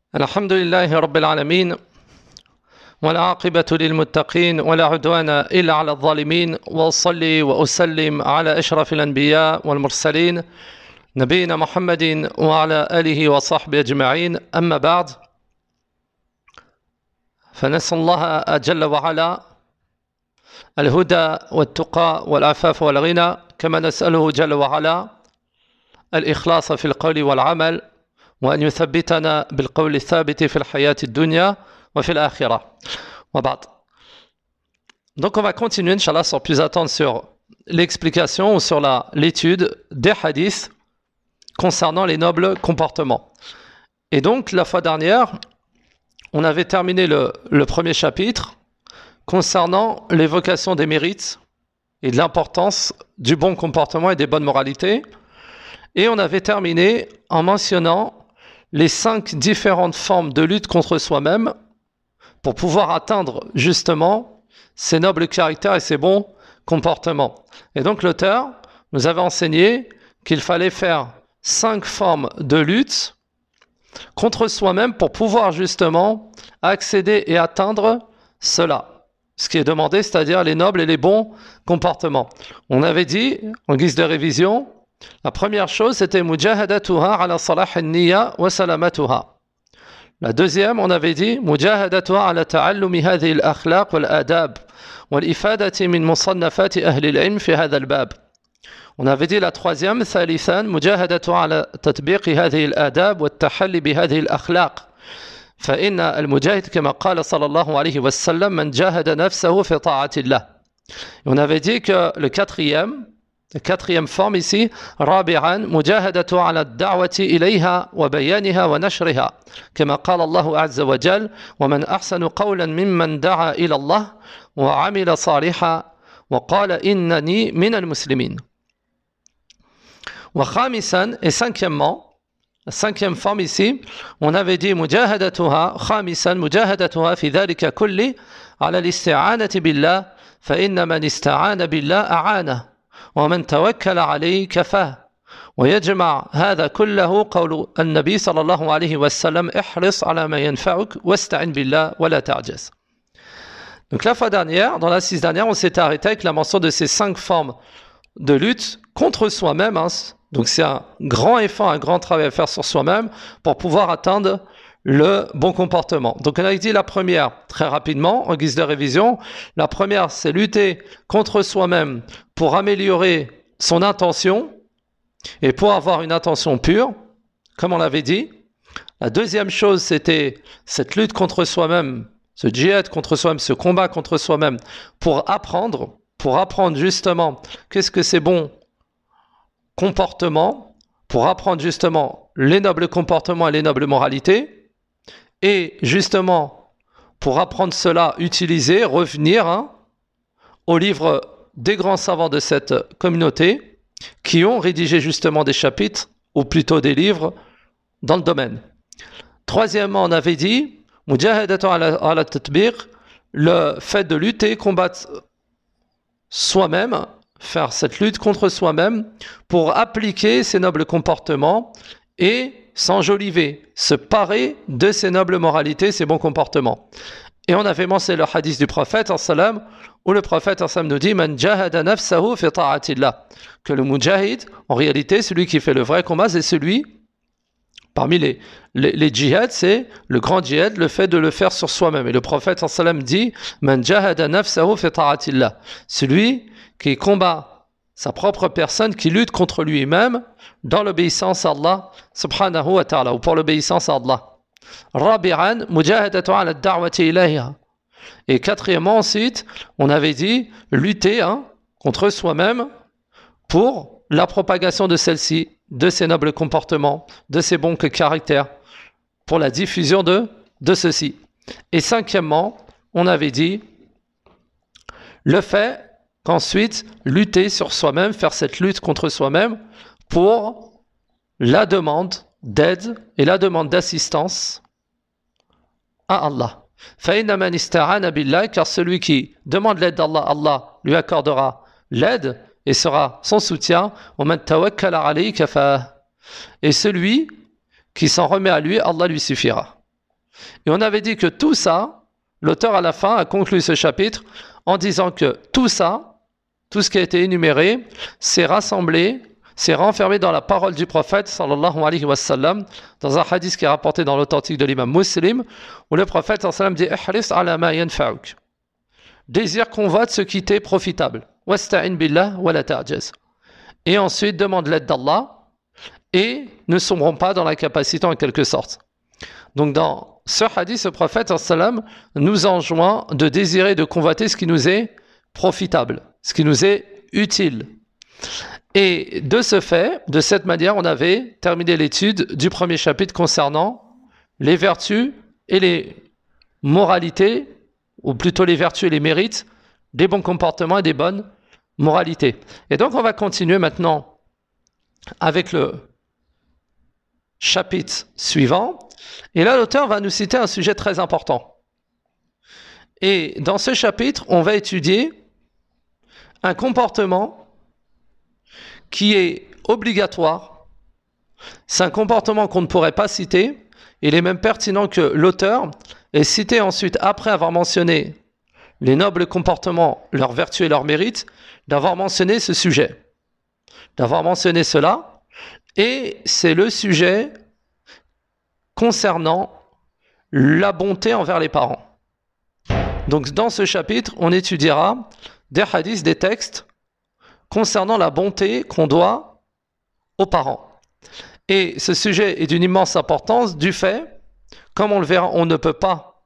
الحمد لله رب العالمين والعاقبة للمتقين ولا عدوان إلا على الظالمين وأصلي وأسلم على أشرف الأنبياء والمرسلين نبينا محمد وعلى آله وصحبه أجمعين أما بعد فنسأل الله جل وعلا الهدى والتقى والعفاف والغنى كما نسأله جل وعلا الإخلاص في القول والعمل وأن يثبتنا بالقول الثابت في الحياة الدنيا وفي الآخرة وبعد. Donc on va continuer, Inch'Allah, sans plus attendre sur l'explication ou sur l'étude des hadiths concernant les nobles comportements. Et donc la fois dernière, on avait terminé le premier chapitre concernant l'évocation des mérites et de l'importance du bon comportement et des bonnes moralités. Et on avait terminé en mentionnant les 5 différentes formes de lutte contre soi-même pour pouvoir atteindre justement ces nobles caractères et ces bons comportements. Et donc l'auteur nous avait enseigné qu'il fallait faire 5 formes de lutte contre soi-même pour pouvoir justement accéder et atteindre cela. Ce qui est demandé, c'est-à-dire les nobles et les bons comportements. On avait dit, en guise de révision, la première chose, c'était mujahadatuha ala salah an-niyya wa salamatuha. La deuxième, on avait dit mujahadatuha ala ta'allumi hadhihi al-akhlaq wal-adab wal-ifadati min musannafati ahli al-ilm fi hadha al-bab. On avait dit la troisième, thalithan mujahadatuha ala tatbiqi hadhihi al-adab wat-tahalli bi hadhihi al-akhlaq. فإن المجاهد كما قال صلى الله عليه وسلم من جاهد نفسه في طاعة الله. On avait dit que la quatrième forme ici, رابعا مجاهدة على الدعوة إليها وبيانها ونشرها كما قال الله عز وجل ومن أحسن قولا ممن دعا إلى الله وعمل صالحا وقال إنني من المسلمين. وخامسا et cinquièmement, la cinquième forme ici, on avait dit مجاهدتها خامسا مجاهدتها في ذلك كله على الاستعانة بالله فإن من استعان بالله أعانه ومن توكل عليه كفاه ويجمع هذا كله قول النبي صلى الله عليه وسلم احرص على ما ينفعك واستعن بالله ولا تعجز. Donc la fois dernière, dans la 6 dernière, on s'était arrêté avec la mention de ces 5 formes de lutte contre soi-même. Donc c'est un grand effort, un grand travail à faire sur soi-même pour pouvoir atteindre le bon comportement. Donc on a dit la première, très rapidement, en guise de révision. La première, c'est lutter contre soi-même pour améliorer son intention et pour avoir une intention pure, comme on l'avait dit. La deuxième chose, c'était cette lutte contre soi-même, ce djihad contre soi-même, ce combat contre soi-même, pour apprendre justement qu'est-ce que c'est bon comportement, pour apprendre justement les nobles comportements et les nobles moralités. Et justement, pour apprendre cela, utiliser, revenir aux livres des grands savants de cette communauté qui ont rédigé justement des chapitres, ou plutôt des livres, dans le domaine. Troisièmement, on avait dit, mujahadatu ala tatbiq, le fait de lutter, combattre soi-même, faire cette lutte contre soi-même pour appliquer ces nobles comportements et s'enjoliver, se parer de ces nobles moralités, ces bons comportements. Et on avait mentionné le hadith du prophète où le prophète nous dit Man jahada nafsahu fi ta'atillah, que le mujahid, en réalité, celui qui fait le vrai combat, c'est celui parmi les djihad, c'est le grand djihad, le fait de le faire sur soi-même. Et le prophète dit Man jahada nafsahu fi ta'atillah, celui qui combat sa propre personne, qui lutte contre lui-même dans l'obéissance à Allah subhanahu wa ta'ala, ou pour l'obéissance à Allah. Rabi'an, mujahadatu ala ad-da'wati ilayha. Et quatrièmement, ensuite, on avait dit lutter contre soi-même pour la propagation de celle-ci, de ces nobles comportements, de ces bons caractères, pour la diffusion de ceci. Et cinquièmement, on avait dit le fait qu'ensuite, lutter sur soi-même, faire cette lutte contre soi-même pour la demande d'aide et la demande d'assistance à Allah. فَإِنَّ مَنِ اسْتَعَانَ بِاللَّهِ, car celui qui demande l'aide d'Allah, Allah lui accordera l'aide et sera son soutien. وَمَنْ تَوَكَّلَ عَلَيْهِ كَفَاهُ, et celui qui s'en remet à lui, Allah lui suffira. Et on avait dit que tout ça, l'auteur à la fin a conclu ce chapitre en disant que tout ça, tout ce qui a été énuméré, s'est rassemblé, s'est renfermé dans la parole du prophète sallallahu alayhi wa sallam, dans un hadith qui est rapporté dans l'authentique de l'imam Muslim, où le prophète sallallahu alayhi wa sallam dit « Ihris ala ma yanfa'uk » désire convoite ce qui t'est profitable. « Wasta'in billah wa la ta'jaz » et ensuite demande l'aide d'Allah et ne sombrons pas dans l'incapacité en quelque sorte. Donc dans ce hadith, le prophète sallam nous enjoint de désirer, de convoiter ce qui nous est profitable, ce qui nous est utile. Et de ce fait, de cette manière, on avait terminé l'étude du premier chapitre concernant les vertus et les moralités, ou plutôt les vertus et les mérites, des bons comportements et des bonnes moralités. Et donc on va continuer maintenant avec le chapitre suivant. Et là, l'auteur va nous citer un sujet très important. Et dans ce chapitre, on va étudier un comportement qui est obligatoire. C'est un comportement qu'on ne pourrait pas citer. Il est même pertinent que l'auteur ait cité ensuite, après avoir mentionné les nobles comportements, leurs vertus et leurs mérites, d'avoir mentionné ce sujet, d'avoir mentionné cela. Et c'est le sujet concernant la bonté envers les parents. Donc dans ce chapitre, on étudiera des hadiths, des textes concernant la bonté qu'on doit aux parents. Et ce sujet est d'une immense importance du fait, comme on le verra, on ne peut pas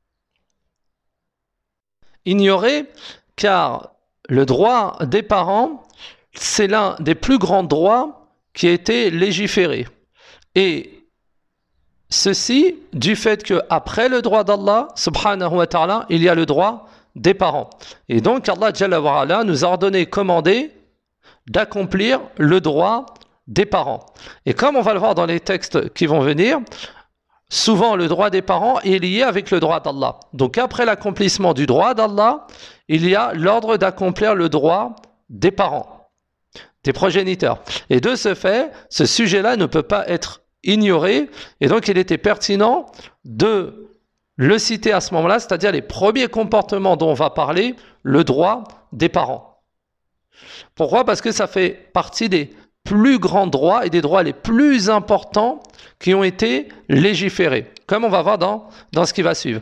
ignorer, car le droit des parents, c'est l'un des plus grands droits qui a été légiféré. Et ceci du fait qu'après le droit d'Allah, subhanahu wa ta'ala, il y a le droit des parents. Et donc Allah Jalla wa Ala nous a ordonné, commandé d'accomplir le droit des parents. Et comme on va le voir dans les textes qui vont venir, souvent le droit des parents est lié avec le droit d'Allah. Donc après l'accomplissement du droit d'Allah, il y a l'ordre d'accomplir le droit des parents, des progéniteurs. Et de ce fait, ce sujet-là ne peut pas être ignoré, et donc il était pertinent de le citer à ce moment-là, c'est-à-dire les premiers comportements dont on va parler, le droit des parents. Pourquoi ? Parce que ça fait partie des plus grands droits et des droits les plus importants qui ont été légiférés, comme on va voir dans ce qui va suivre.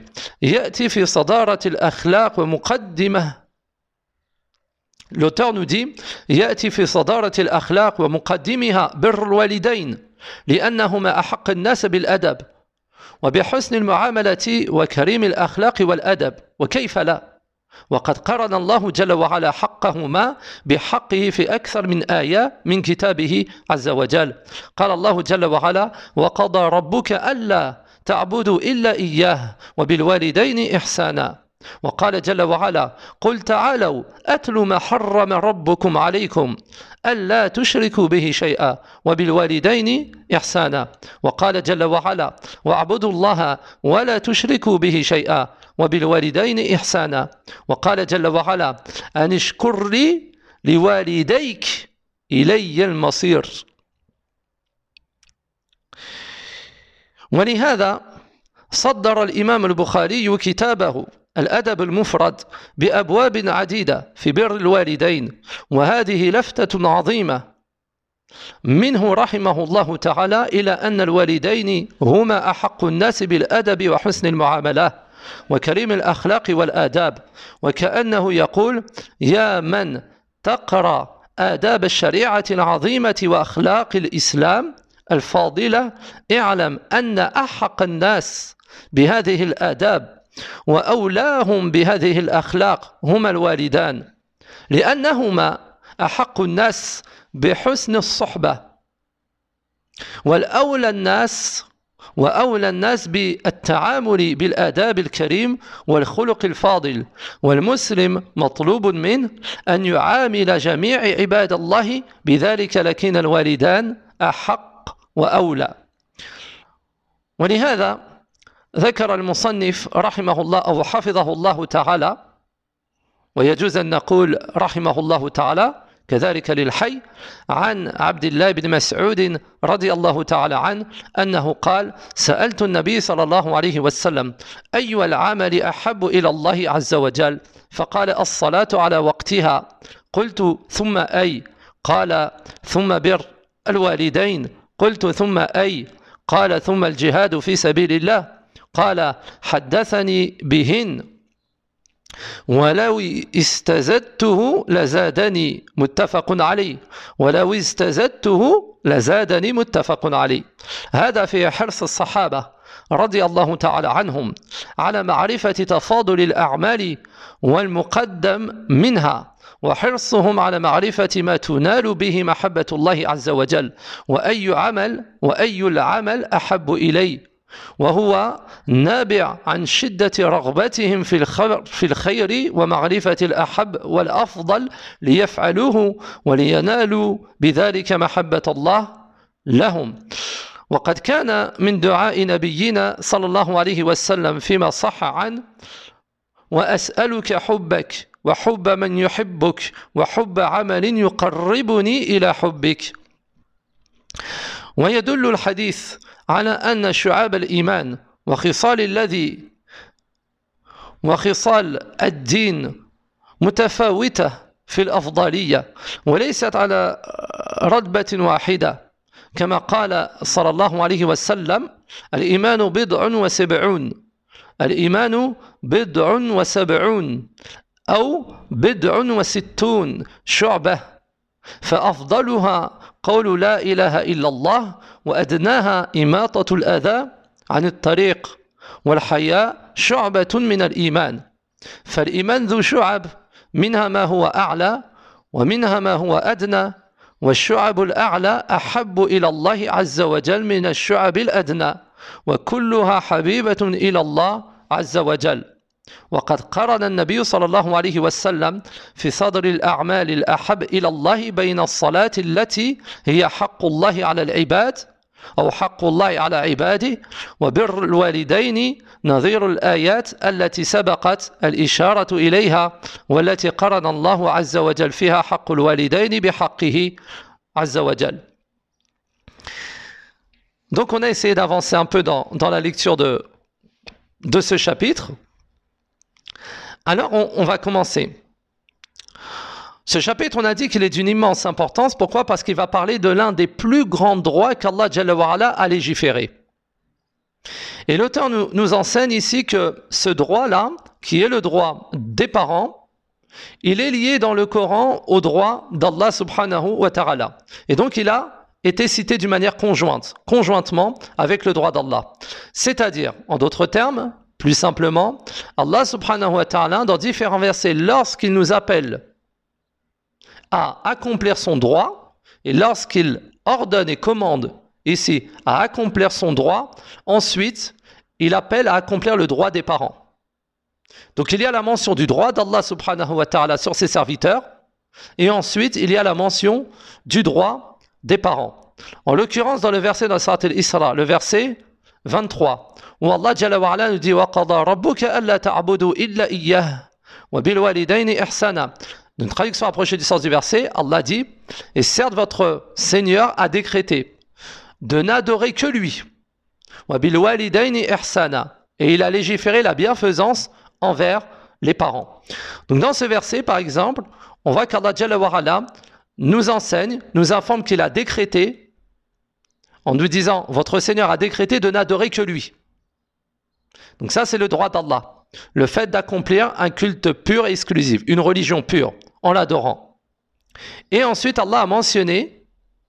L'auteur nous dit يأتي في صدارة الأخلاق ومقدمها بر الوالدين لأنهما أحق الناس بالأدب وبحسن المعاملة وكريم الأخلاق والأدب وكيف لا وقد قرن الله جل وعلا حقهما بحقه في أكثر من آية من كتابه عز وجل قال الله جل وعلا وقضى ربك ألا تعبدوا إلا إياه وبالوالدين إحسانا وقال جل وعلا قل تعالوا أتل ما حرم ربكم عليكم ألا تشركوا به شيئا وبالوالدين إحسانا وقال جل وعلا واعبدوا الله ولا تشركوا به شيئا وبالوالدين إحسانا وقال جل وعلا أن اشكر لي لوالديك إلي المصير. ولهذا صدر الإمام البخاري كتابه الأدب المفرد بأبواب عديدة في بر الوالدين وهذه لفتة عظيمة منه رحمه الله تعالى إلى أن الوالدين هما أحق الناس بالأدب وحسن المعاملة وكريم الأخلاق والآداب وكأنه يقول يا من تقرأ آداب الشريعة العظيمة وأخلاق الإسلام الفاضلة اعلم أن أحق الناس بهذه الآداب وأولاهم بهذه الأخلاق هما الوالدان لأنهما أحق الناس بحسن الصحبة وأولى الناس بالتعامل بالآداب الكريم والخلق الفاضل والمسلم مطلوب منه أن يعامل جميع عباد الله بذلك لكن الوالدان أحق وأولى. ولهذا ذكر المصنف رحمه الله أو حفظه الله تعالى ويجوز أن نقول رحمه الله تعالى كذلك للحي عن عبد الله بن مسعود رضي الله تعالى عنه أنه قال سألت النبي صلى الله عليه وسلم أي العمل أحب إلى الله عز وجل فقال الصلاة على وقتها قلت ثم أي قال ثم بر الوالدين قلت ثم أي قال ثم الجهاد في سبيل الله قال حدثني بهن ولو استزدته لزادني متفق عليه ولو استزدته لزادني متفق عليه. هذا في حرص الصحابة رضي الله تعالى عنهم على معرفة تفاضل الأعمال والمقدم منها وحرصهم على معرفة ما تنال به محبة الله عز وجل وأي العمل أحب إليه وهو نابع عن شدة رغبتهم في الخير ومعرفة الأحب والأفضل ليفعلوه ولينالوا بذلك محبة الله لهم. وقد كان من دعاء نبينا صلى الله عليه وسلم فيما صح عنه وأسألك حبك وحب من يحبك وحب عمل يقربني إلى حبك. ويدل الحديث على أن شعاب الإيمان وخصال الدين متفاوتة في الأفضلية وليست على رتبة واحدة كما قال صلى الله عليه وسلم الإيمان بضع وسبعون أو بضع وستون شعبة فأفضلها قول لا إله إلا الله وأدناها إماطة الأذى عن الطريق والحياء شعبة من الإيمان. فالإيمان ذو شعب منها ما هو أعلى ومنها ما هو أدنى والشعب الأعلى أحب إلى الله عز وجل من الشعب الأدنى وكلها حبيبة إلى الله عز وجل. وقد قرن النبي صلى الله عليه وسلم في صدر الأعمال الأحب إلى الله بين الصلاة التي هي حق الله على العباد أو حق الله على عباده وبر الوالدين نظير الآيات التي سبقت الإشارة إليها والتي قرن الله عز وجل فيها حق الوالدين بحقه عز وجل. Donc on a essayé d'avancer un peu dans la lecture de ce chapitre. Alors on va commencer. Ce chapitre, on a dit qu'il est d'une immense importance. Pourquoi? Parce qu'il va parler de l'un des plus grands droits qu'Allah Jalla wa Ala a légiféré. Et l'auteur nous enseigne ici que ce droit-là, qui est le droit des parents, il est lié dans le Coran au droit d'Allah subhanahu wa ta'ala. Et donc il a été cité d'une manière conjointement avec le droit d'Allah. C'est-à-dire, en d'autres termes, plus simplement, Allah subhanahu wa ta'ala, dans différents versets, lorsqu'il nous appelle à accomplir son droit, et lorsqu'il ordonne et commande ici à accomplir son droit, ensuite, il appelle à accomplir le droit des parents. Donc il y a la mention du droit d'Allah subhanahu wa ta'ala sur ses serviteurs, et ensuite il y a la mention du droit des parents. En l'occurrence, dans le verset de Surat al-Isra, le verset 23, où Allah Jalla wa Ala nous dit وَقَضَى رَبُّكَ أَلَّا تَعْبُدُوا إِلَّا إِيَّهُ وَبِالْوَالِدَيْنِ إِحْسَانًا. Une traduction approchée du sens du verset, Allah dit « Et certes, votre Seigneur a décrété de n'adorer que lui. وَبِالْوَالِدَيْنِ إِحْسَانًا. Et il a légiféré la bienfaisance envers les parents. » Donc dans ce verset, par exemple, on voit qu'Allah Jalla wa Ala nous enseigne, nous informe qu'il a décrété, en nous disant « Votre Seigneur a décrété de n'adorer que lui. » Donc ça, c'est le droit d'Allah. Le fait d'accomplir un culte pur et exclusif, une religion pure, en l'adorant. Et ensuite, Allah a mentionné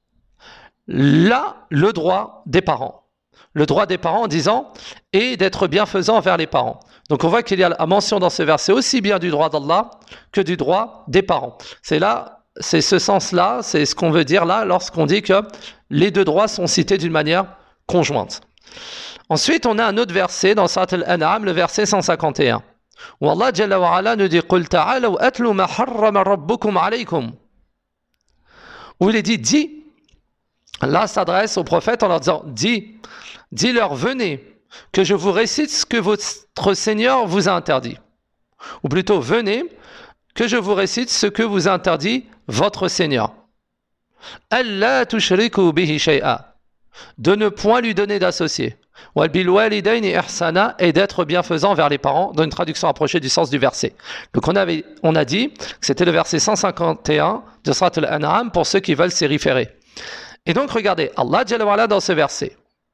là le droit des parents. Le droit des parents en disant « et d'être bienfaisant envers les parents ». Donc on voit qu'il y a la mention dans ce verset aussi bien du droit d'Allah que du droit des parents. C'est ce sens-là, c'est ce qu'on veut dire là lorsqu'on dit que les deux droits sont cités d'une manière conjointe. Ensuite, on a un autre verset dans Surat al-An'am, le verset 151, où Allah Jalla wa Ala nous dit « Qul ta'alaw atlu ma harrama rabbukum alaykum » où il est dit « Dis ». Allah s'adresse au prophète en leur disant « Dis-leur, venez, que je vous récite ce que votre Seigneur vous a interdit. » Ou plutôt « Venez, que je vous récite ce que vous interdit votre Seigneur. Allah tushriku bihi shay'a, de ne point lui donner d'associé. Wal bil walidayni ihsana, et d'être bienfaisant vers les parents, dans une traduction approchée du sens du verset. Donc on a dit que c'était le verset 151 de Surat Al-An'am pour ceux qui veulent s'y référer. Et donc regardez, Allah Jalla wa Ala dans ce verset,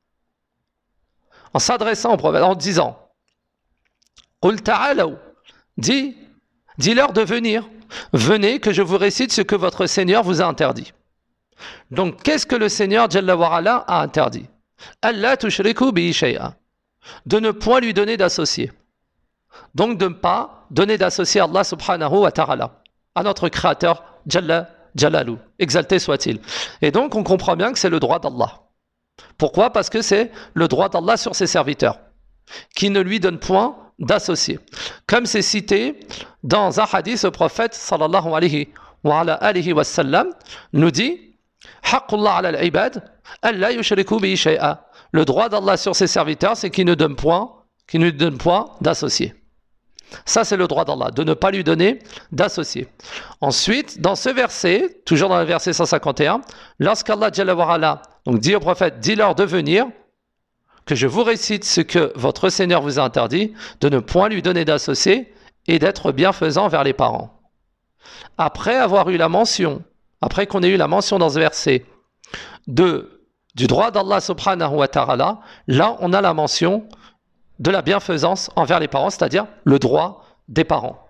en s'adressant au prophète, en disant Qul ta'alaw, dis-leur de venir, venez que je vous récite ce que votre Seigneur vous a interdit. Donc qu'est-ce que le Seigneur Jalla wa Ala a interdit? Allah tushriku bihi shay'a, de ne point lui donner d'associé. Donc de ne pas donner d'associé à Allah subhanahu wa ta'ala, à notre créateur Jalla Jalalu, exalté soit-il. Et donc on comprend bien que c'est le droit d'Allah. Pourquoi? Parce que c'est le droit d'Allah sur ses serviteurs, qui ne lui donne point d'associé. Comme c'est cité dans un hadith, le prophète sallallahu alayhi wa sallam nous dit Haqqullah ala al-ibad, alla yushriku bihi shay'a. Le droit d'Allah sur ses serviteurs, c'est qu'il ne donne point d'associé. Ça, c'est le droit d'Allah, de ne pas lui donner d'associé. Ensuite, dans ce verset, toujours dans le verset 151, lorsqu'Allah Jalla wa Ala donc dit au prophète, dis-leur de venir, que je vous récite ce que votre Seigneur vous a interdit, de ne point lui donner d'associé et d'être bienfaisant vers les parents. Après avoir eu la mention, après qu'on ait eu la mention dans ce verset du droit d'Allah subhanahu wa ta'ala, là on a la mention de la bienfaisance envers les parents, c'est-à-dire le droit des parents.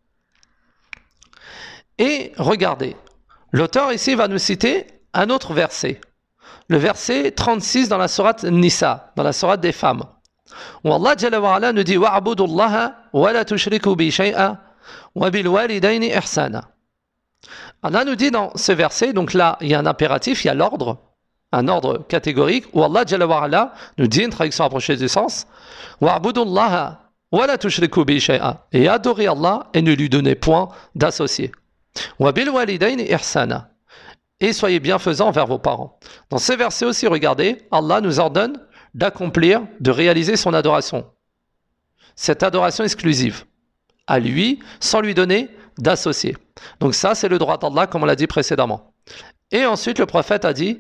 Et regardez, l'auteur ici va nous citer un autre verset, le verset 36 dans la sourate Nisa, dans la sourate des femmes, où Allah Jalla wa Ala nous dit wa'budullaha wa la tushriku bi shay'a wa bil walidayni ihsana. Allah nous dit dans ce verset, donc là il y a un impératif, il y a l'ordre, un ordre catégorique, où Allah Jalla wa Ala nous dit, une traduction approchée du sens, wa'budullaha wa la tushriku bi shay'a, et adorez Allah et ne lui donnez point d'associé. Wa bil walidayni ihsana, et soyez bienfaisants envers vos parents. Dans ce verset aussi, regardez, Allah nous ordonne d'accomplir, de réaliser son adoration. Cette adoration exclusive à lui, sans lui donner d'associé. Donc ça, c'est le droit d'Allah, comme on l'a dit précédemment. Et ensuite, le prophète a dit,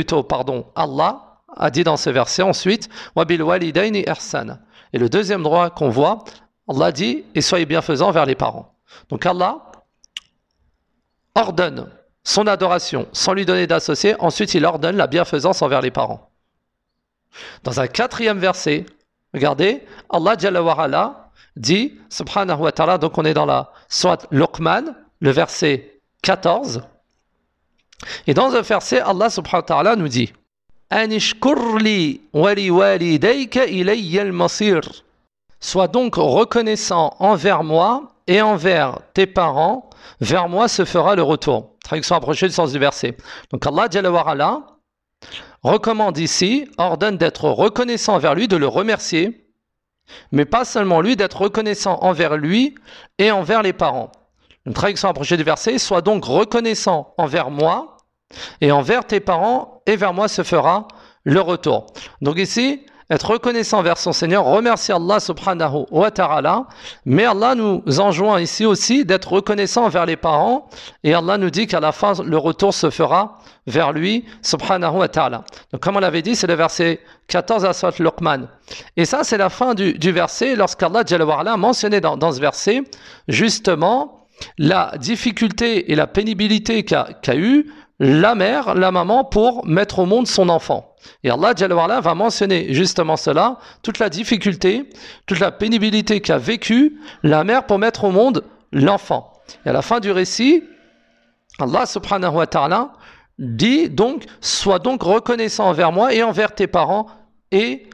Allah a dit dans ce verset ensuite, wa bil walidayni ihsana. Et le deuxième droit qu'on voit, Allah dit, et soyez bienfaisants vers les parents. Donc Allah ordonne son adoration sans lui donner d'associé, ensuite il ordonne la bienfaisance envers les parents. Dans un quatrième verset, regardez, Allah Jalla wa Ala dit, subhanahu wa ta'ala, donc on est dans la sourate Luqman, le verset 14, et dans ce verset, Allah subhanahu wa ta'ala nous dit Anishkur li wa li walidayka ilayya al-masir. Sois donc reconnaissant envers moi et envers tes parents, vers moi se fera le retour. Traduction approchée du sens du verset. Donc Allah Jalla wa Ala recommande ici, ordonne d'être reconnaissant envers lui, de le remercier, mais pas seulement lui, d'être reconnaissant envers lui et envers les parents. Une traduction approchée du verset, sois donc reconnaissant envers moi et envers tes parents, et vers moi se fera le retour. Donc ici, être reconnaissant vers son Seigneur, remercier Allah subhanahu wa ta'ala, mais Allah nous enjoint ici aussi d'être reconnaissant envers les parents, et Allah nous dit qu'à la fin, le retour se fera vers lui subhanahu wa ta'ala. Donc comme on l'avait dit, c'est le verset 14 à Surat Luqman. Et ça, c'est la fin du verset, lorsqu'Allah Jalla wa Ala a mentionné dans ce verset, justement, la difficulté et la pénibilité qu'a eu la mère, la maman, pour mettre au monde son enfant. Et Allah Jalla wa Ala va mentionner justement cela, toute la difficulté, toute la pénibilité qu'a vécu la mère pour mettre au monde l'enfant. Et à la fin du récit, Allah subhanahu wa ta'ala dit donc, sois donc reconnaissant envers moi et envers tes parents, et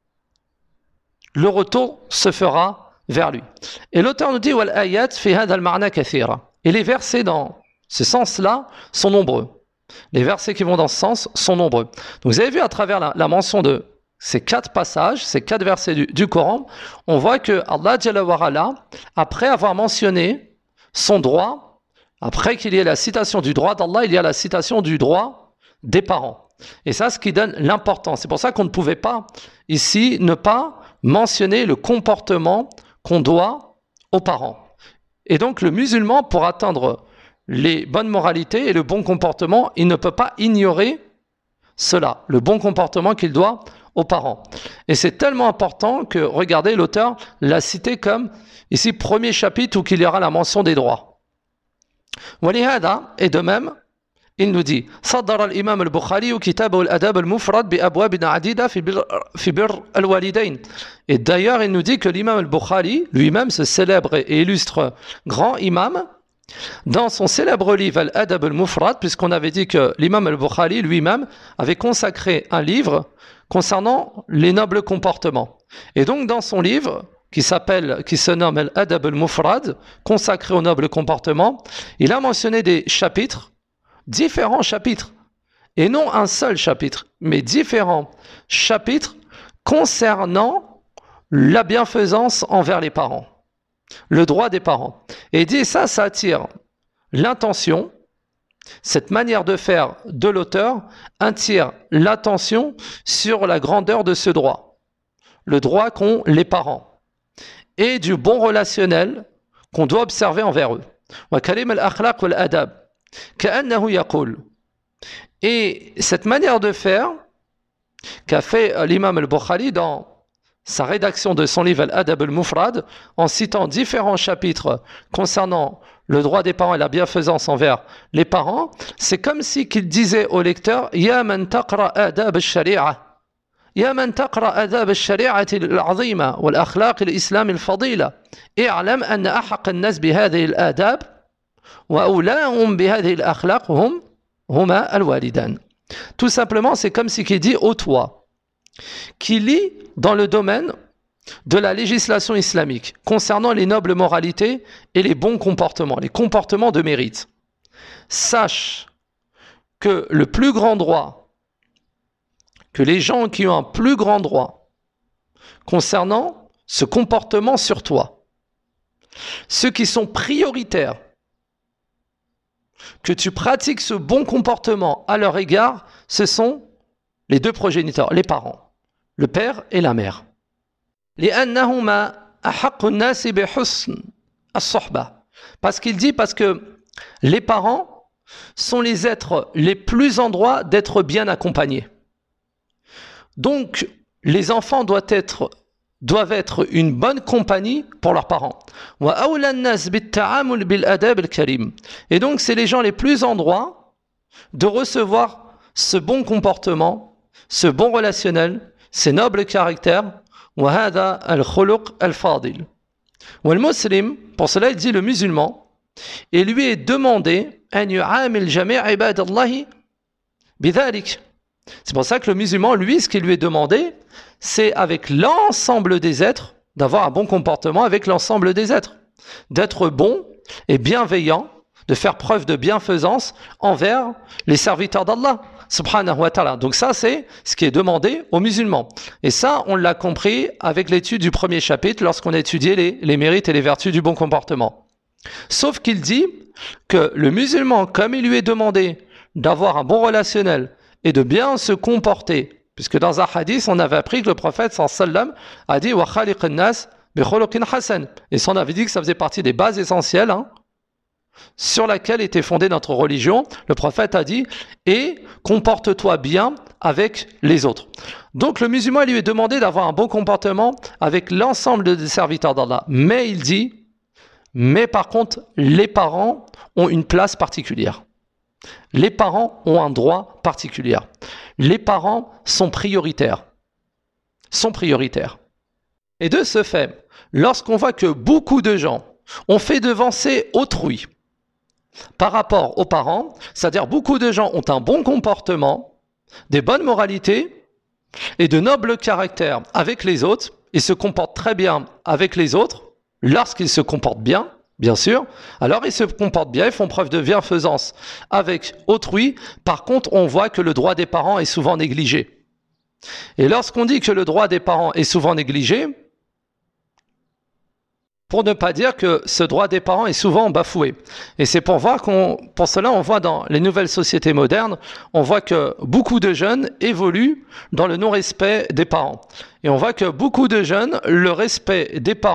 le retour se fera vers lui. Et l'auteur nous dit wal ayat fi hadha al-ma'na kathira. Et les versets dans ce sens-là sont nombreux. Les versets qui vont dans ce sens sont nombreux. Donc vous avez vu à travers la mention de ces 4 passages, ces 4 versets du Coran, on voit que Allah Jalla wa Ala, après avoir mentionné son droit, après qu'il y ait la citation du droit d'Allah, il y a la citation du droit des parents. Et ça, ce qui donne l'importance. C'est pour ça qu'on ne pouvait pas ici ne pas mentionner le comportement qu'on doit aux parents. Et donc le musulman, pour atteindre les bonnes moralités et le bon comportement, il ne peut pas ignorer cela, le bon comportement qu'il doit aux parents. Et c'est tellement important que, regardez, l'auteur l'a cité comme, ici, premier chapitre où il y aura la mention des droits. Et de même, il nous dit صدر الإمام البخاري كتابه الأدب المفرد بأبواب عديدة في بر الوالدين. Et d'ailleurs, il nous dit que l'imam al-Bukhari, lui-même, ce célèbre et illustre grand imam, dans son célèbre livre Al-Adab al-Mufrad, puisqu'on avait dit que l'imam al-Bukhari lui-même avait consacré un livre concernant les nobles comportements. Et donc dans son livre, qui se nomme Al-Adab al-Mufrad, consacré aux nobles comportements, il a mentionné des chapitres, différents chapitres, et non un seul chapitre, mais différents chapitres concernant la bienfaisance envers les parents, le droit des parents. Et il dit ça attire l'intention, cette manière de faire de l'auteur attire l'attention sur la grandeur de ce droit, le droit qu'ont les parents, et du bon relationnel qu'on doit observer envers eux. Et cette manière de faire qu'a fait l'imam al-Bukhari dans sa rédaction de son livre Al-Adab al-Mufrad, en citant différents chapitres concernant le droit des parents et la bienfaisance envers les parents, c'est comme si qu'il disait au lecteur Ya man taqra adab al-shari'a, Ya man taqra adab al-shari'ati al-'azima wal akhlaq al-islam al-fadila, i'lam anna ahaq an-nas bi hadhihi al-adab wa awlahum bi hadhihi al-akhlaq huma al-walidan. Tout simplement, c'est comme si qu'il dit ô toi qui lit dans le domaine de la législation islamique concernant les nobles moralités et les bons comportements, les comportements de mérite. Sache que le plus grand droit, que les gens qui ont un plus grand droit concernant ce comportement sur toi, ceux qui sont prioritaires, que tu pratiques ce bon comportement à leur égard, ce sont les deux progéniteurs, les parents, le père et la mère. Parce qu'il dit, parce que les parents sont les êtres les plus en droit d'être bien accompagnés. Donc, les enfants doivent être une bonne compagnie pour leurs parents. Et donc, c'est les gens les plus en droit de recevoir ce bon comportement, ce bon relationnel, ces nobles caractères, وهذا الخلق الفاضل. والمسلم, pour cela il dit le musulman, et lui est demandé أن يعامل جميع عباد الله بذلك. C'est pour ça que le musulman, lui, ce qui lui est demandé, c'est avec l'ensemble des êtres, d'avoir un bon comportement avec l'ensemble des êtres, d'être bon et bienveillant, de faire preuve de bienfaisance envers les serviteurs d'Allah subhanahu wa ta'ala. Donc ça, c'est ce qui est demandé aux musulmans. Et ça, on l'a compris avec l'étude du premier chapitre lorsqu'on a étudié les mérites et les vertus du bon comportement. Sauf qu'il dit que le musulman, comme il lui est demandé d'avoir un bon relationnel et de bien se comporter, puisque dans un hadith, on avait appris que le prophète sallam a dit « Wa khaliqin nas bi khuluqin hasan ». Et ça, on avait dit que ça faisait partie des bases essentielles, sur laquelle était fondée notre religion. Le prophète a dit « Et comporte-toi bien avec les autres ». Donc le musulman lui est demandé d'avoir un bon comportement avec l'ensemble des serviteurs d'Allah. Mais il dit « Mais par contre, les parents ont une place particulière. Les parents ont un droit particulier. Les parents sont prioritaires. Et de ce fait, lorsqu'on voit que beaucoup de gens ont fait devancer autrui par rapport aux parents, c'est-à-dire beaucoup de gens ont un bon comportement, des bonnes moralités et de nobles caractères avec les autres, ils se comportent très bien avec les autres, lorsqu'ils se comportent bien, bien sûr, alors ils se comportent bien, ils font preuve de bienfaisance avec autrui. Par contre, on voit que le droit des parents est souvent négligé. Et lorsqu'on dit que le droit des parents est souvent négligé, pour ne pas dire que ce droit des parents est souvent bafoué. Et c'est pour voir pour cela, on voit dans les nouvelles sociétés modernes, on voit que beaucoup de jeunes évoluent dans le non-respect des parents. Et on voit que beaucoup de jeunes, le respect des parents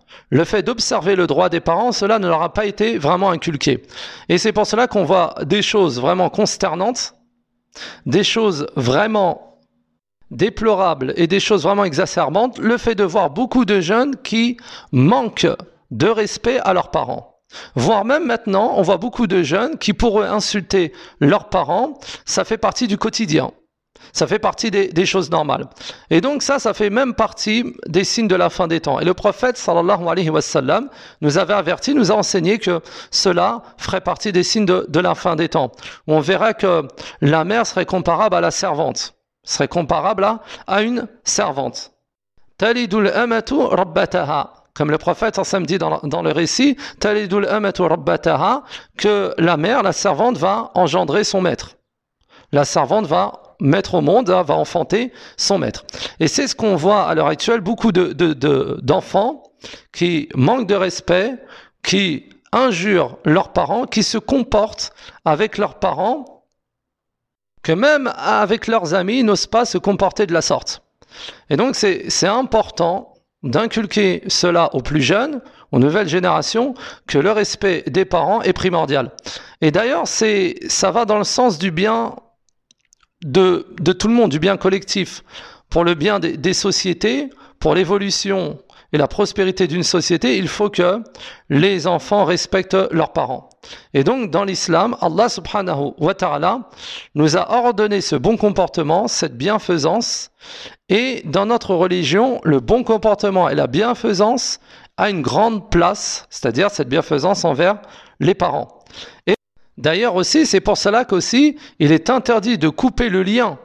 le fait d'observer le droit des parents, cela ne leur a pas été vraiment inculqué. Et c'est pour cela qu'on voit des choses vraiment consternantes, des choses vraiment déplorables et des choses vraiment exacerbantes, le fait de voir beaucoup de jeunes qui manquent de respect à leurs parents. Voire même maintenant, on voit beaucoup de jeunes qui, pour eux, insulter leurs parents, ça fait partie du quotidien. Ça fait partie des choses normales. Et donc ça fait même partie des signes de la fin des temps. Et le prophète, sallallahu alayhi wa sallam, nous avait averti, nous a enseigné que cela ferait partie des signes de la fin des temps. On verra que la mère serait comparable à la servante. Serait comparable à une servante. Talidul amatu rabbataha. Comme le prophète ensemble dit dans le récit, Talidul amatu rabbataha, que la mère, la servante, va engendrer son maître. La servante va mettre au monde, va enfanter son maître. Et c'est ce qu'on voit à l'heure actuelle, beaucoup d'enfants qui manquent de respect, qui injurent leurs parents, qui se comportent avec leurs parents, que même avec leurs amis, ils n'osent pas se comporter de la sorte. Et donc c'est important d'inculquer cela aux plus jeunes, aux nouvelles générations, que le respect des parents est primordial. Et d'ailleurs, ça va dans le sens du bien de tout le monde, du bien collectif, pour le bien des sociétés, pour l'évolution et la prospérité d'une société, il faut que les enfants respectent leurs parents. Et donc, dans l'islam, Allah subhanahu wa ta'ala nous a ordonné ce bon comportement, cette bienfaisance, et dans notre religion, le bon comportement et la bienfaisance a une grande place, c'est-à-dire cette bienfaisance envers les parents. Et d'ailleurs aussi, c'est pour cela qu'aussi, il est interdit de couper le lien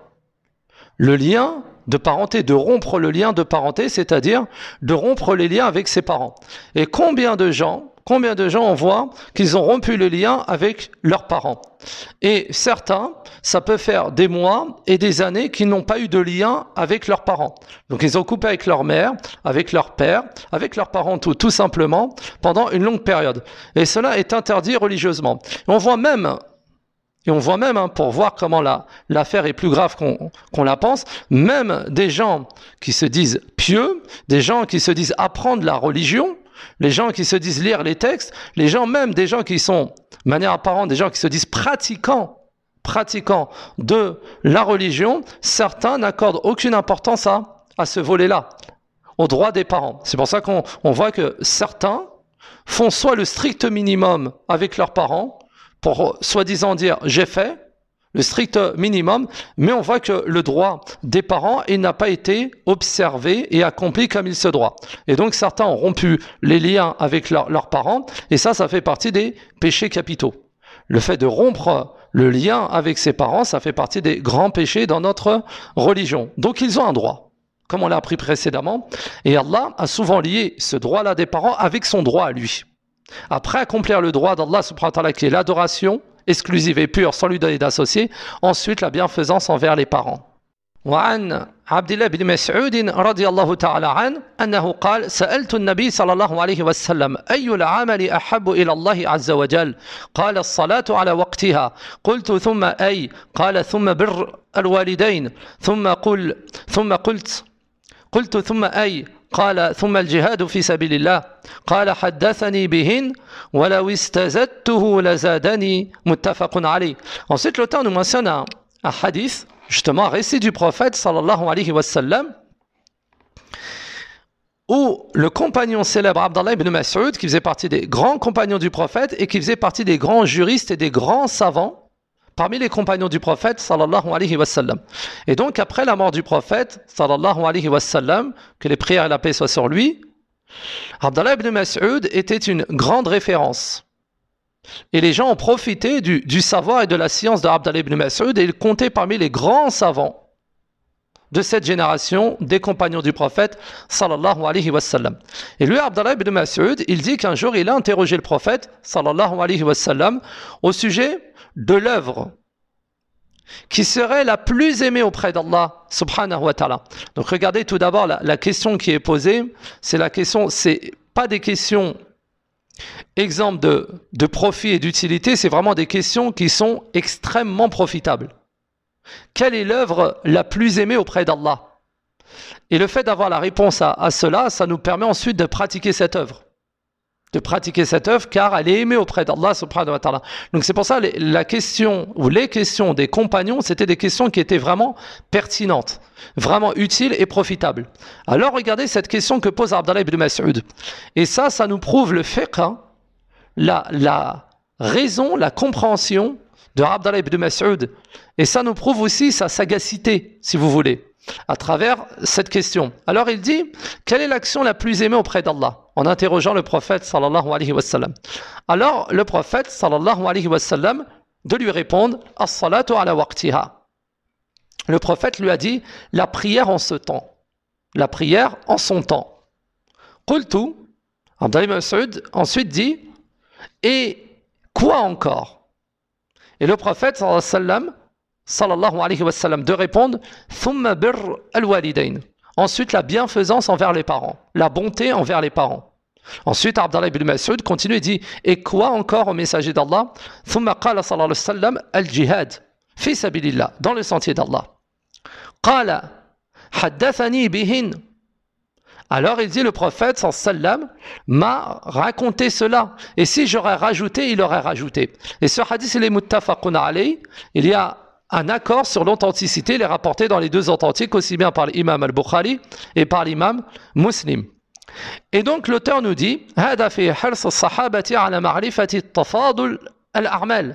de parenté, de rompre le lien de parenté, c'est-à-dire de rompre les liens avec ses parents. Et combien de gens on voit qu'ils ont rompu le lien avec leurs parents. Et certains, ça peut faire des mois et des années qu'ils n'ont pas eu de lien avec leurs parents. Donc ils ont coupé avec leur mère, avec leur père, avec leurs parents tout simplement, pendant une longue période. Et cela est interdit religieusement. Et on voit même, pour voir comment l'affaire est plus grave qu'on la pense, même des gens qui se disent pieux, des gens qui se disent apprendre la religion, les gens qui se disent lire les textes, des gens qui sont, de manière apparente, des gens qui se disent pratiquants de la religion, certains n'accordent aucune importance à ce volet-là, au droit des parents. C'est pour ça qu'on voit que certains font soit le strict minimum avec leurs parents, pour soi-disant dire j'ai fait le strict minimum, mais on voit que le droit des parents, il n'a pas été observé et accompli comme il se doit. Et donc certains ont rompu les liens avec leurs parents, et ça fait partie des péchés capitaux. Le fait de rompre le lien avec ses parents, ça fait partie des grands péchés dans notre religion. Donc ils ont un droit, comme on l'a appris précédemment, et Allah a souvent lié ce droit-là des parents avec son droit à lui. Après accomplir le droit d'Allah subhanahu wa ta'ala qui est l'adoration exclusive et pure sans lui donner d'associé, ensuite la bienfaisance envers les parents. وعن عبد الله بن مسعود رضي الله تعالى عنه أنه قال سألت النبي صلى الله عليه وسلم أي العمل أحب إلى الله عز وجل قال الصلاة على وقتها قلت ثم أي قال ثم بر الوالدين ثم قلت ثم أي قال ثم الجهاد في سبيل الله قال حدثني بهن ولو استزدته لزادني متفق عليه. Ensuite l'auteur nous mentionne un hadith, justement un récit du prophète sallallahu alayhi wa sallam, où le compagnon célèbre Abdallah ibn Mas'ud, qui faisait partie des grands compagnons du prophète et qui faisait partie des grands juristes et des grands savants parmi les compagnons du prophète sallallahu alayhi wa sallam. Et donc après la mort du prophète sallallahu alayhi wa sallam, que les prières et la paix soient sur lui, Abdallah ibn Mas'ud était une grande référence. Et les gens ont profité du savoir et de la science d'Abdallah ibn Mas'ud, et il comptait parmi les grands savants de cette génération des compagnons du prophète sallallahu alayhi wa sallam. Et lui, Abdallah ibn Mas'ud, il dit qu'un jour il a interrogé le prophète sallallahu alayhi wa sallam au sujet de l'œuvre qui serait la plus aimée auprès d'Allah subhanahu wa ta'ala. Donc regardez tout d'abord la question qui est posée, c'est pas des questions exemple de profit et d'utilité, c'est vraiment des questions qui sont extrêmement profitables. Quelle est l'œuvre la plus aimée auprès d'Allah? Et le fait d'avoir la réponse à cela, ça nous permet ensuite de pratiquer cette œuvre. Car elle est aimée auprès d'Allah subhanahu wa ta'ala. Donc c'est pour ça la question ou les questions des compagnons, c'était des questions qui étaient vraiment pertinentes, vraiment utiles et profitables. Alors regardez cette question que pose Abdallah ibn Mas'ud. Et ça nous prouve le fiqh, la raison, la compréhension de Abdallah ibn Mas'ud. Et ça nous prouve aussi sa sagacité, si vous voulez, à travers cette question. Alors il dit, quelle est l'action la plus aimée auprès d'Allah? En interrogeant le prophète sallallahu alayhi wa sallam. Alors le prophète sallallahu alayhi wa sallam de lui répondre, as-salatu ala waqtiha. Le prophète lui a dit, la prière en ce temps. La prière en son temps. Qultu, Abdallah ibn Mas'ud ensuite dit, et quoi encore? Et le prophète sallallahu alayhi wa sallam de répondre, thumma birr al-walidayn. Ensuite, la bienfaisance envers les parents, la bonté envers les parents. Ensuite, Abdallah ibn Mas'ud continue et dit, et quoi encore au messager d'Allah? Thumma qala sallallahu alayhi wa sallam al-jihad, fi sabilillah, dans le sentier d'Allah. Qala, haddathani bihin. Alors il dit, le prophète sallallahu alayhi wa sallam m'a raconté cela. Et si j'aurais rajouté, il aurait rajouté. Et ce hadith, il est muttafaqun alayh. Il y a un accord sur l'authenticité, il est rapporté dans les deux authentiques, aussi bien par l'imam al-Bukhari et par l'imam Muslim. Et donc l'auteur nous dit, هذا في حرص الصحابة على معرفة التفاضل الأعمال.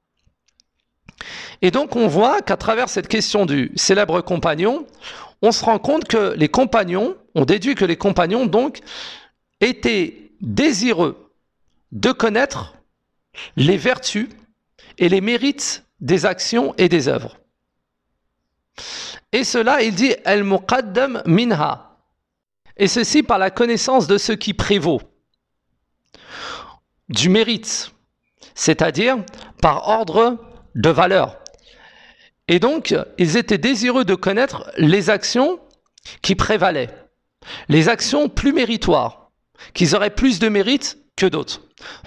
Et donc on voit qu'à travers cette question du célèbre compagnon, on se rend compte que les compagnons, on déduit que les compagnons donc étaient désireux de connaître les vertus et les mérites des actions et des œuvres. Et cela, il dit, al-muqaddam minha. Et ceci par la connaissance de ce qui prévaut, du mérite, c'est-à-dire par ordre de valeur. Et donc, ils étaient désireux de connaître les actions qui prévalaient, les actions plus méritoires, qui auraient plus de mérite que d'autres.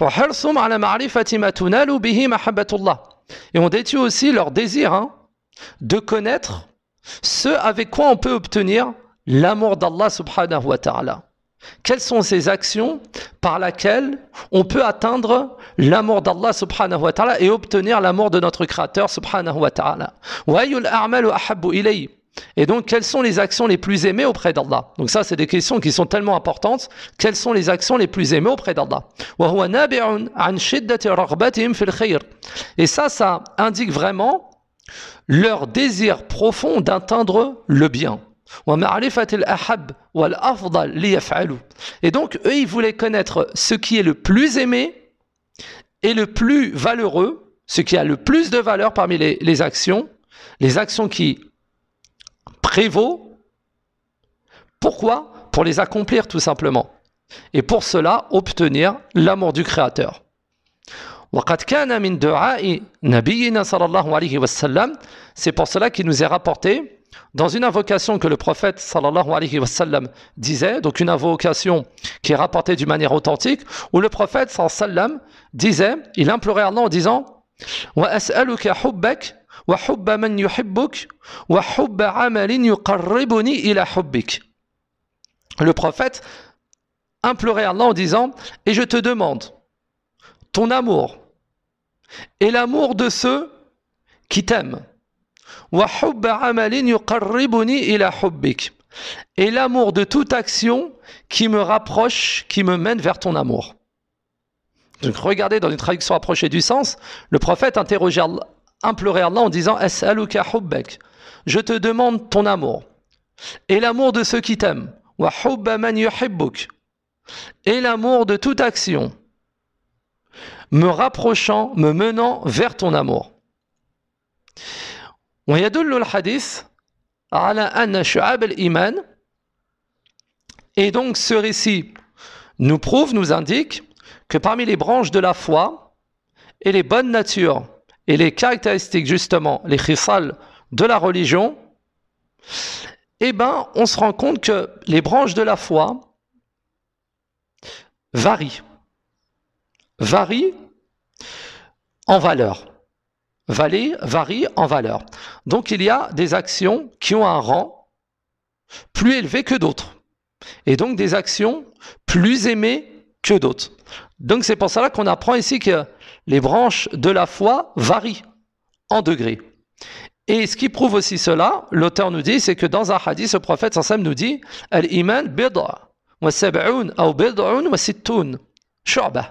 Et on détient aussi leur désir de connaître ce avec quoi on peut obtenir l'amour d'Allah subhanahu wa ta'ala. Quelles sont ces actions par lesquelles on peut atteindre l'amour d'Allah subhanahu wa ta'ala et obtenir l'amour de notre Créateur subhanahu wa ta'ala. Et donc, quelles sont les actions les plus aimées auprès d'Allah? Donc ça, c'est des questions qui sont tellement importantes. Quelles sont les actions les plus aimées auprès d'Allah? Et ça indique vraiment leur désir profond d'atteindre le bien. Et donc, eux, ils voulaient connaître ce qui est le plus aimé et le plus valeureux, ce qui a le plus de valeur parmi les actions qui prévaut. Pourquoi? Pour les accomplir tout simplement. Et pour cela, obtenir l'amour du Créateur. C'est pour cela qu'il nous est rapporté dans une invocation que le prophète sallallahu alayhi wa sallam disait, donc une invocation qui est rapportée d'une manière authentique, où le prophète sallallahu alayhi wa sallam disait, il implorait Allah en disant wa as'aluka hubbak wa hubba man yuhibbuk wa hubba amalin yuqarribuni ila hubbik. Le prophète implorait Allah en disant, et je te demande ton amour et l'amour de ceux qui t'aiment. Et l'amour de toute action qui me rapproche, qui me mène vers ton amour. Donc regardez dans une traduction approchée du sens, le prophète implorait Allah en disant As'aluka hubbak, je te demande ton amour et l'amour de ceux qui t'aiment. Wa hubba man yuhibbuk, et l'amour de toute action me rapprochant, me menant vers ton amour. ويدل الحديث على أن شعاب الإيمان. Et donc ce récit nous prouve, nous indique que parmi les branches de la foi et les bonnes natures et les caractéristiques justement, les khisal de la religion, eh ben on se rend compte que les branches de la foi varient en valeur. Varie en valeur. Donc il y a des actions qui ont un rang plus élevés que d'autres. Et donc des actions plus aimées que d'autres. Donc c'est pour cela qu'on apprend ici que les branches de la foi varient en degrés. Et ce qui prouve aussi cela, l'auteur nous dit, c'est que dans un hadith, le prophète sallam nous dit « Al-iman bid'a wa sab'un ou bid'un wa sittun shu'bah ».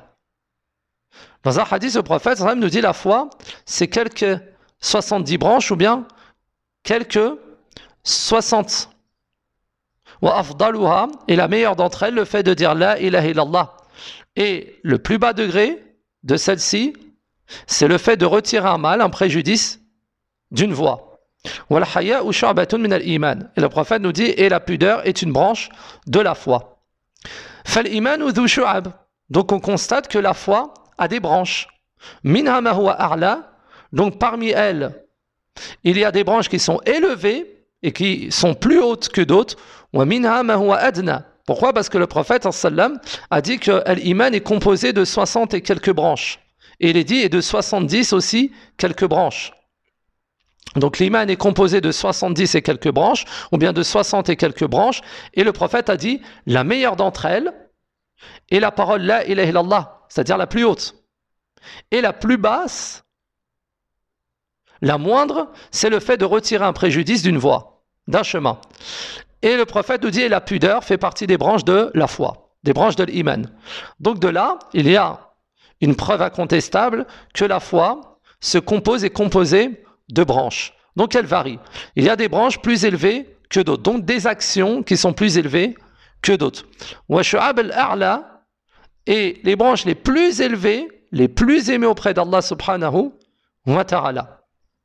Dans un hadith, le prophète sallam nous dit la foi, c'est quelques 70 branches ou bien quelques 60. Wa afdaluha, et la meilleure d'entre elles, le fait de dire la ilaha illallah. Et le plus bas degré de celle-ci, c'est le fait de retirer un mal, un préjudice d'une voix. Wal haya'u shu'batun min al-iman. Et le prophète nous dit, et la pudeur est une branche de la foi. Fal imanu dhu shu'ab. Donc on constate que la foi a des branches. Minha ma huwa a'la. Donc parmi elles, il y a des branches qui sont élevées et qui sont plus hautes que d'autres. Wa minha ma huwa adna. Pourquoi? Parce que le prophète sallam a dit que l'iman est composé de 60 et quelques branches. Et il est dit, et de 70 aussi quelques branches. Donc l'iman est composé de 70 et quelques branches, ou bien de 60 et quelques branches, et le prophète a dit, la meilleure d'entre elles est la parole la ilaha illallah, c'est-à-dire la plus haute. Et la plus basse, la moindre, c'est le fait de retirer un préjudice d'une voie, d'un chemin. Et le prophète nous dit, et la pudeur fait partie des branches de la foi, des branches de l'iman. Donc de là, il y a une preuve incontestable que la foi se compose et est composée de branches. Donc elle varie. Il y a des branches plus élevées que d'autres, donc des actions qui sont plus élevées que d'autres. Wa shu'ab al-a'la, et les branches les plus élevées, les plus aimées auprès d'Allah subhanahu wa ta'ala,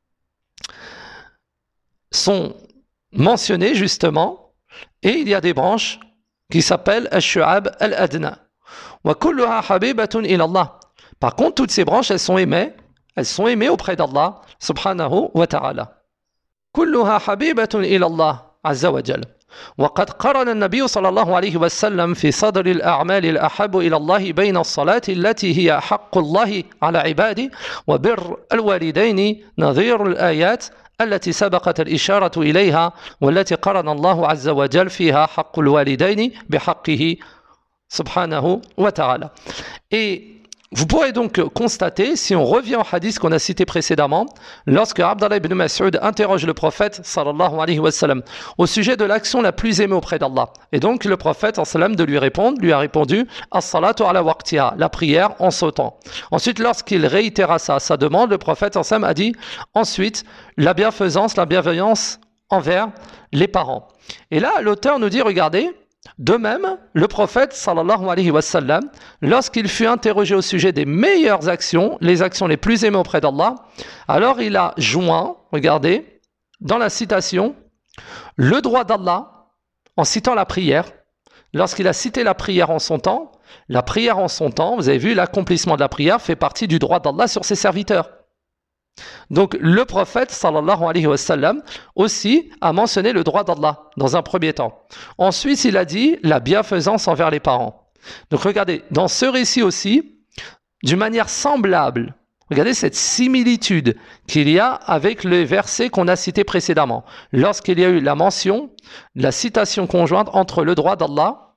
sont mentionnées justement, et il y a des branches qui s'appellent al-shu'ab al-adna. Wa kulluha habibatun ila Allah. Par contre, toutes ces branches, elles sont aimées auprès d'Allah subhanahu wa ta'ala. كلها حبيبة إلى الله عز وجل. وقد قرن النبي صلى الله عليه وسلم في صدر الأعمال الأحب إلى الله بين الصلاة التي هي حق الله على عباده وبر الوالدين نظير الآيات التي سبقت الإشارة إليها والتي قرن الله عز وجل فيها حق الوالدين بحقه سبحانه وتعالى. Et vous pourrez donc constater, si on revient au hadith qu'on a cité précédemment, lorsque Abdallah ibn Mas'ud interroge le prophète sallallahu alayhi wa sallam au sujet de l'action la plus aimée auprès d'Allah, et donc le prophète sallam de lui a répondu as-salatu ala waqtiha, la prière en sautant. Ensuite, lorsqu'il réitéra sa demande, le prophète sallam a dit ensuite la bienfaisance, la bienveillance envers les parents. Et là, l'auteur nous dit, regardez, de même, le prophète sallallahu alayhi wa sallam, lorsqu'il fut interrogé au sujet des meilleures actions, les actions les plus aimées auprès d'Allah, alors il a joint, regardez, dans la citation, le droit d'Allah en citant la prière. Lorsqu'il a cité la prière en son temps, vous avez vu, l'accomplissement de la prière fait partie du droit d'Allah sur ses serviteurs. Donc le prophète sallallahu alayhi wa sallam aussi a mentionné le droit d'Allah dans un premier temps. Ensuite il a dit la bienfaisance envers les parents. Donc regardez, dans ce récit aussi, d'une manière semblable, regardez cette similitude qu'il y a avec les versets qu'on a cités précédemment. Lorsqu'il y a eu la mention, la citation conjointe entre le droit d'Allah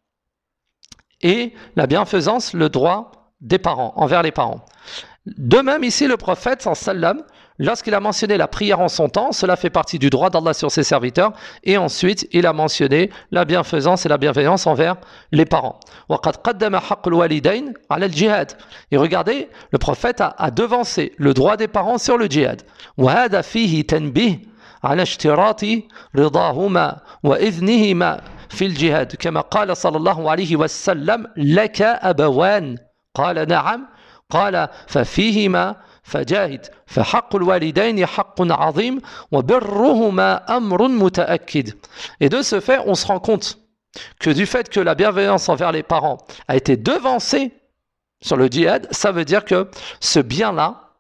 et la bienfaisance, le droit des parents, envers les parents. De même, ici, le prophète, sallam, lorsqu'il a mentionné la prière en son temps, cela fait partie du droit d'Allah sur ses serviteurs, et ensuite, il a mentionné la bienfaisance et la bienveillance envers les parents. Et regardez, le prophète a devancé le droit des parents sur le djihad. في الجهاد كما قال صلى الله عليه وسلم لك أبوان قال نعم قال ففيهما فجاهد فحق الوالدين حق عظيم وبرهما أمر متأكد. Et de ce fait, on se rend compte que du fait que la bienveillance envers les parents a été devancée sur le djihad, ça veut dire que ce bien-là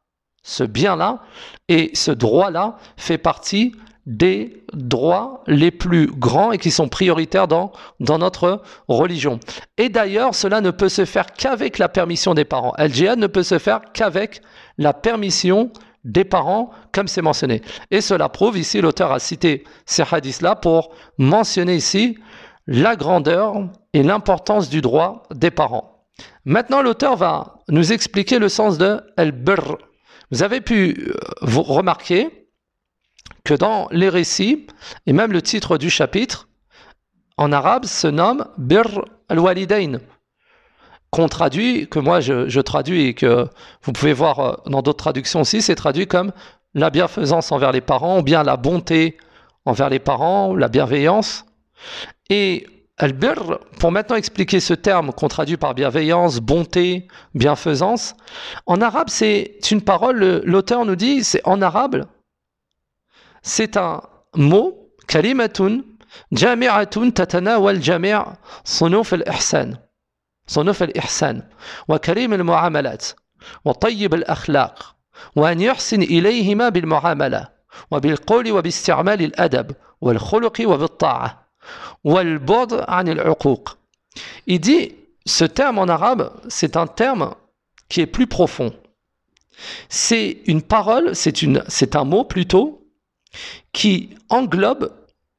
et ce droit-là fait partie des droits les plus grands et qui sont prioritaires dans notre religion. Et d'ailleurs, cela ne peut se faire qu'avec la permission des parents. Le djihad ne peut se faire qu'avec la permission des parents, comme c'est mentionné. Et cela prouve, ici, l'auteur a cité ces hadiths-là pour mentionner ici la grandeur et l'importance du droit des parents. Maintenant, l'auteur va nous expliquer le sens de al-birr. Vous avez pu vous remarquer que dans les récits, et même le titre du chapitre, en arabe, se nomme birr al-walidain, qu'on traduit, que moi je traduis et que vous pouvez voir dans d'autres traductions aussi, c'est traduit comme la bienfaisance envers les parents, ou bien la bonté envers les parents, la bienveillance. Et al-birr, pour maintenant expliquer ce terme qu'on traduit par bienveillance, bonté, bienfaisance, en arabe c'est une parole, l'auteur nous dit, c'est en arabe, c'est un mot, kalimatun, jami'atun tatanawal jami' sunuf al-ihsan. صنوف الإحسان وكريم المعاملات وطيب الأخلاق وأن يحسن إليهما بالمعاملة وبالقول وباستعمال الأدب والخلق وبالطاعة والبعد عن العقوق. Il dit, ce terme en arabe, c'est un terme qui est plus profond. C'est une parole, c'est un mot plutôt, qui englobe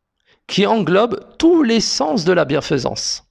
tous les sens de la bienfaisance.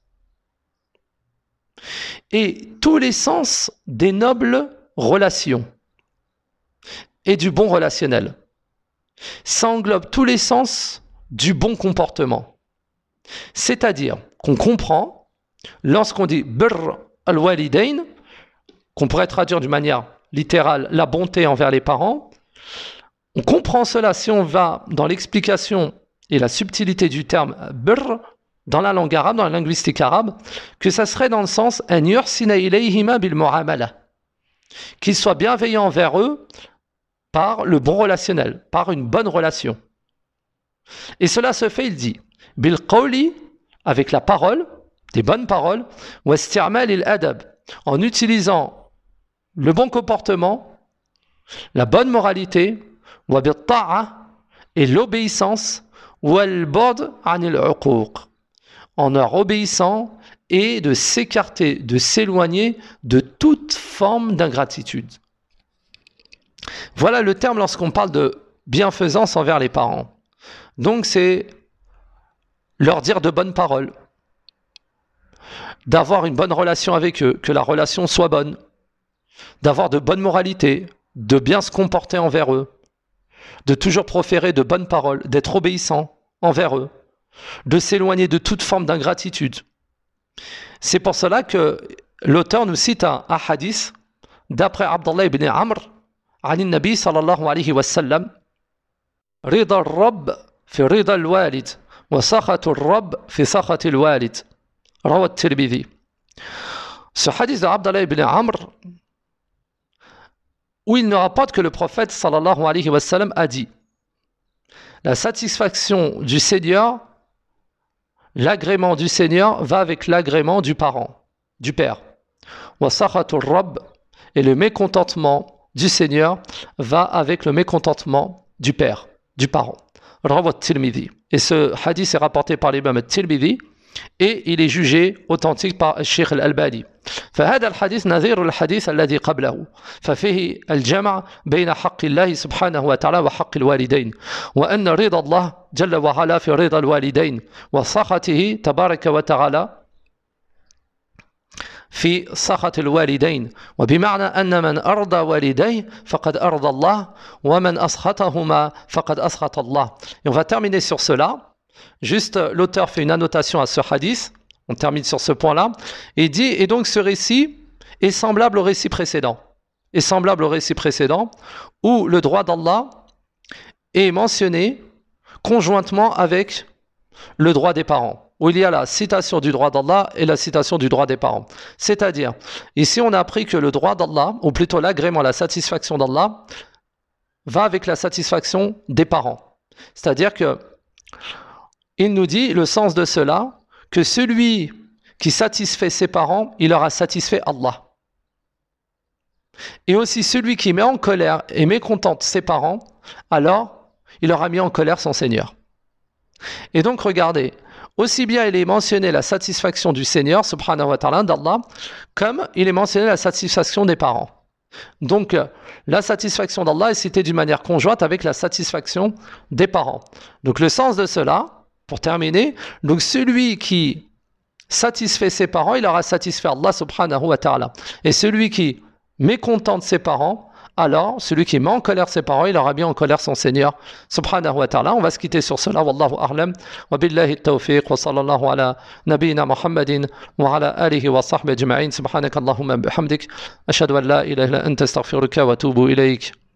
Et tous les sens des nobles relations et du bon relationnel. Ça englobe tous les sens du bon comportement. C'est-à-dire qu'on comprend, lorsqu'on dit birr al-walidain, qu'on pourrait traduire d'une manière littérale la bonté envers les parents, on comprend cela si on va dans l'explication et la subtilité du terme birr, dans la langue arabe, dans la linguistique arabe, que ça serait dans le sens « an yuhsina ilayhima bil mu'amala » qu'il soit bienveillant envers eux par le bon relationnel, par une bonne relation. Et cela se fait, il dit, « bil qawli » avec la parole, des bonnes paroles, « wa isti'mal il adab » en utilisant le bon comportement, la bonne moralité, « wa bil ta'a » et l'obéissance, « wal ba'd anil uquq » en leur obéissant et de s'écarter, de s'éloigner de toute forme d'ingratitude. Voilà le terme lorsqu'on parle de bienfaisance envers les parents. Donc c'est leur dire de bonnes paroles, d'avoir une bonne relation avec eux, que la relation soit bonne, d'avoir de bonnes moralités, de bien se comporter envers eux, de toujours proférer de bonnes paroles, d'être obéissant envers eux, de s'éloigner de toute forme d'ingratitude. C'est pour cela que l'auteur nous cite un hadith d'après Abdullah ibn Amr عن النبي صلى الله عليه وسلم رضا الرب في رضا الوالد وسخط الرب في سخط الوالد رواه الترمذي. Ce hadith d'Abdullah ibn Amr où il nous rapporte que le prophète sallallahu alayhi wa sallam a dit: la satisfaction du Seigneur, l'agrément du Seigneur va avec l'agrément du parent, du père. Wa sakhatur rabb, et le mécontentement du Seigneur va avec le mécontentement du père, du parent. Rawat Tirmidhi. Et ce hadith est rapporté par l'imam Tirmidhi et il est jugé authentique par Sheikh Al-Albani. فهذا الحديث نظير الحديث الذي قبله ففيه الجمع بين حق الله سبحانه وتعالى وحق الوالدين وأن رضا الله جل وعلا في رضا الوالدين وسخطه تبارك وتعالى في سخط الوالدين وبمعنى أن من أرضى والديه فقد أرضى الله ومن أسخطهما فقد أسخط الله. Et on va terminer sur cela. Juste, l'auteur fait une annotation à ce hadith. On termine sur ce point-là. Et dit, et donc ce récit est semblable au récit précédent. Est semblable au récit précédent où le droit d'Allah est mentionné conjointement avec le droit des parents, où il y a la citation du droit d'Allah et la citation du droit des parents. C'est-à-dire, ici on a appris que le droit d'Allah, ou plutôt l'agrément, la satisfaction d'Allah, va avec la satisfaction des parents. C'est-à-dire que il nous dit le sens de cela, que celui qui satisfait ses parents, il aura satisfait Allah. Et aussi celui qui met en colère et mécontente ses parents, alors il aura mis en colère son Seigneur. Et donc regardez, aussi bien il est mentionné la satisfaction du Seigneur, subhanahu wa ta'ala, d'Allah, comme il est mentionné la satisfaction des parents. Donc, la satisfaction d'Allah est citée d'une manière conjointe avec la satisfaction des parents. Donc, le sens de cela, pour terminer, donc celui qui satisfait ses parents, il aura satisfait Allah subhanahu wa ta'ala. Et celui qui mécontente ses parents, alors celui qui met en colère ses parents, il aura mis en colère son Seigneur subhanahu wa ta'ala. On va se quitter sur cela. Wallahu a'lam. Wa billahi at-tawfiq wa sallallahu ala nabiyyina Muhammadin wa ala alihi wa sahbihi ajma'in. Subhanaka Allahumma bihamdik. Ashhadu an la ilaha illa anta astaghfiruka wa atubu ilayk.